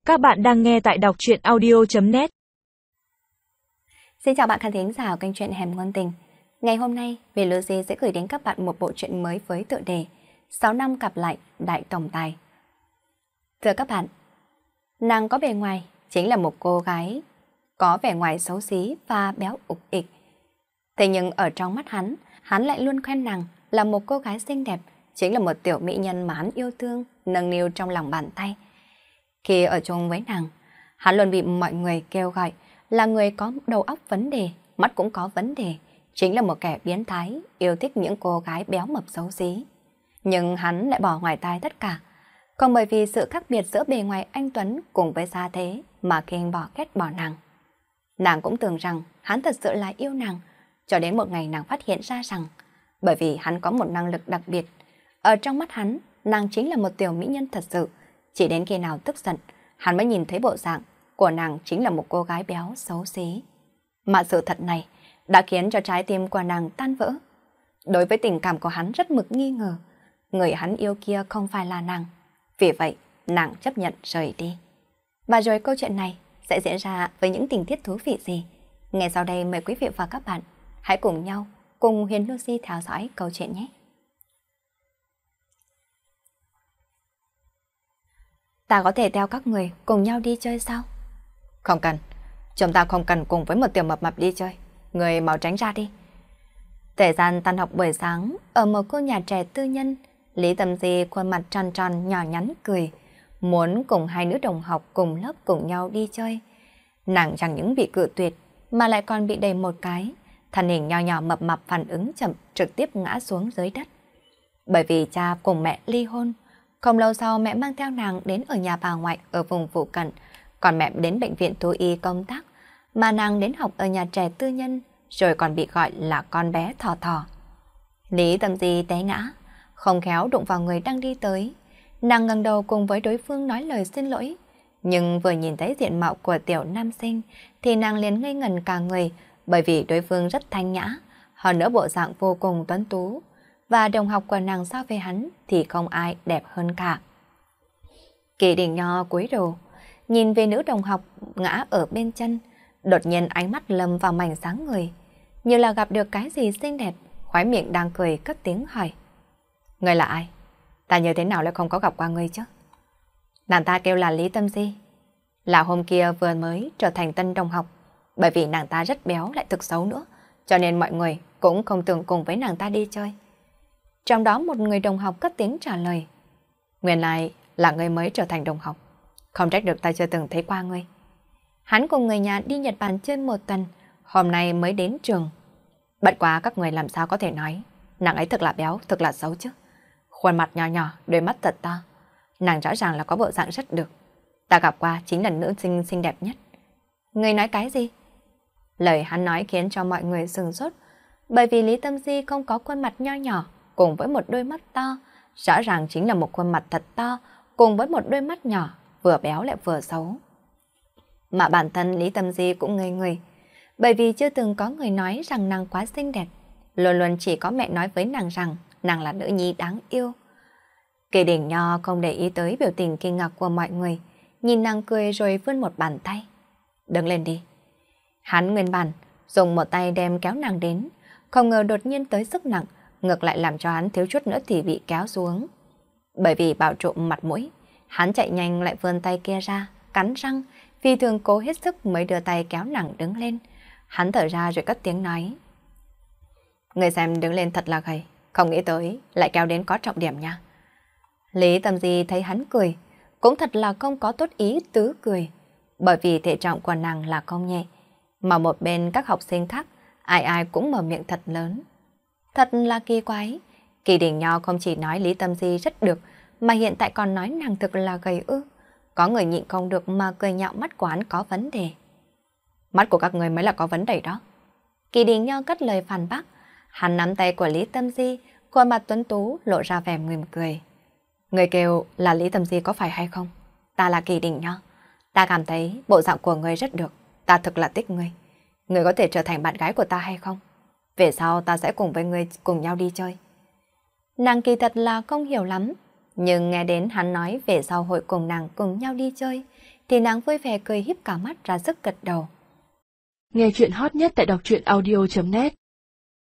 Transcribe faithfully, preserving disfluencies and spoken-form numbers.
Các bạn đang nghe tại đọc truyện audio chấm net. Xin chào bạn khán thính giả của kênh truyện Hẻm Ngôn Tình. Ngày hôm nay, Vì Lucy sẽ gửi đến các bạn một bộ truyện mới với tựa đề sáu năm gặp lại đại tổng tài. Thưa các bạn, nàng có bề ngoài chính là một cô gái có vẻ ngoài xấu xí và béo ục ịch. Thế nhưng ở trong mắt hắn, hắn lại luôn khen nàng là một cô gái xinh đẹp, chính là một tiểu mỹ nhân mà hắn yêu thương, nâng niu trong lòng bàn tay. Khi ở chung với nàng, hắn luôn bị mọi người kêu gọi là người có đầu óc vấn đề, mắt cũng có vấn đề, chính là một kẻ biến thái, yêu thích những cô gái béo mập xấu xí. Nhưng hắn lại bỏ ngoài tai tất cả, còn bởi vì sự khác biệt giữa bề ngoài anh Tuấn cùng với gia thế mà kinh bỏ ghét bỏ nàng. Nàng cũng tưởng rằng hắn thật sự là yêu nàng, cho đến một ngày nàng phát hiện ra rằng, bởi vì hắn có một năng lực đặc biệt, ở trong mắt hắn, nàng chính là một tiểu mỹ nhân thật sự. Chỉ đến khi nào tức giận, hắn mới nhìn thấy bộ dạng của nàng chính là một cô gái béo xấu xí. Mà sự thật này đã khiến cho trái tim của nàng tan vỡ. Đối với tình cảm của hắn rất mực nghi ngờ, người hắn yêu kia không phải là nàng. Vì vậy, nàng chấp nhận rời đi. Và rồi câu chuyện này sẽ diễn ra với những tình tiết thú vị gì? Ngay sau đây mời quý vị và các bạn hãy cùng nhau cùng Huyền Lucy theo dõi câu chuyện nhé. Ta có thể theo các người cùng nhau đi chơi sao? Không cần, chúng ta không cần cùng với một tiểu mập mập đi chơi. Người mau tránh ra đi. Thời gian tan học buổi sáng, ở một cô nhà trẻ tư nhân, Lý Tâm Di khuôn mặt tròn tròn nhỏ nhắn cười, muốn cùng hai nữ đồng học cùng lớp cùng nhau đi chơi. Nàng chẳng những bị cự tuyệt, mà lại còn bị đầy một cái, thân hình nhỏ nhỏ mập mập phản ứng chậm, trực tiếp ngã xuống dưới đất. Bởi vì cha cùng mẹ ly hôn, không lâu sau mẹ mang theo nàng đến ở nhà bà ngoại ở vùng phụ cận, còn mẹ đến bệnh viện thú y công tác, mà nàng đến học ở nhà trẻ tư nhân, rồi còn bị gọi là con bé thỏ thỏ. Lý Tâm Di té ngã, không khéo đụng vào người đang đi tới. Nàng ngẩng đầu cùng với đối phương nói lời xin lỗi, nhưng vừa nhìn thấy diện mạo của tiểu nam sinh thì nàng liền ngây ngẩn cả người, bởi vì đối phương rất thanh nhã, hơn nữa bộ dạng vô cùng tuấn tú. Và đồng học của nàng so với hắn thì không ai đẹp hơn cả. Kỳ Đình Nho cúi đầu, nhìn về nữ đồng học ngã ở bên chân, đột nhiên ánh mắt lầm vào mảnh sáng người, như là gặp được cái gì xinh đẹp, khóe miệng đang cười cất tiếng hỏi. Người là ai? Ta như thế nào lại không có gặp qua ngươi chứ? Nàng ta kêu là Lý Tâm Di, là hôm kia vừa mới trở thành tân đồng học, bởi vì nàng ta rất béo lại thực xấu nữa, cho nên mọi người cũng không tưởng cùng với nàng ta đi chơi. Trong đó một người đồng học cất tiếng trả lời. Nguyên lai là người mới trở thành đồng học, không trách được ta chưa từng thấy qua ngươi. Hắn cùng người nhà đi Nhật Bản chơi một tuần, hôm nay mới đến trường. Bất quá các người làm sao có thể nói nàng ấy thật là béo, thật là xấu chứ. Khuôn mặt nhỏ nhỏ, đôi mắt thật to, nàng rõ ràng là có bộ dạng rất được. Ta gặp qua chính là nữ sinh xinh đẹp nhất. Ngươi nói cái gì? Lời hắn nói khiến cho mọi người sửng sốt, bởi vì Lý Tâm Di không có khuôn mặt nho nhỏ cùng với một đôi mắt to, rõ ràng chính là một khuôn mặt thật to cùng với một đôi mắt nhỏ, vừa béo lại vừa xấu. Mà bản thân Lý Tâm Di cũng ngây người, bởi vì chưa từng có người nói rằng nàng quá xinh đẹp, luôn luôn chỉ có mẹ nói với nàng rằng nàng là nữ nhi đáng yêu. Kỳ Đình Nho không để ý tới biểu tình kinh ngạc của mọi người, nhìn nàng cười rồi vươn một bàn tay. Đứng lên đi. Hắn nguyên bản dùng một tay đem kéo nàng đến, không ngờ đột nhiên tới sức nặng, ngược lại làm cho hắn thiếu chút nữa thì bị kéo xuống. Bởi vì bảo trộm mặt mũi, hắn chạy nhanh lại vươn tay kia ra, cắn răng, vì thường cố hết sức mới đưa tay kéo nàng đứng lên. Hắn thở ra rồi cất tiếng nói. Người xem đứng lên thật là gầy, không nghĩ tới lại kéo đến có trọng điểm nha. Lý Tâm Di thấy hắn cười, cũng thật là không có tốt ý tứ cười, bởi vì thể trọng của nàng là không nhẹ, mà một bên các học sinh khác, ai ai cũng mở miệng thật lớn. Thật là kỳ quái, Kỳ Đình Nho không chỉ nói Lý Tâm Di rất được, mà hiện tại còn nói nàng thực là gầy ư. Có người nhịn không được mà cười nhạo mắt của hắn có vấn đề. Mắt của các người mới là có vấn đề đó. Kỳ Đình Nho cất lời phản bác, hắn nắm tay của Lý Tâm Di, khuôn mặt tuấn tú lộ ra vẻ mỉm cười. Người kêu là Lý Tâm Di có phải hay không? Ta là Kỳ Đình Nho, ta cảm thấy bộ dạng của người rất được, ta thực là thích người. Người có thể trở thành bạn gái của ta hay không? Về sau ta sẽ cùng với người cùng nhau đi chơi. Nàng kỳ thật là không hiểu lắm, nhưng nghe đến hắn nói về sau hội cùng nàng cùng nhau đi chơi, thì nàng vui vẻ cười híp cả mắt ra sức gật đầu. Nghe chuyện hot nhất tại đọc truyện audio chấm net.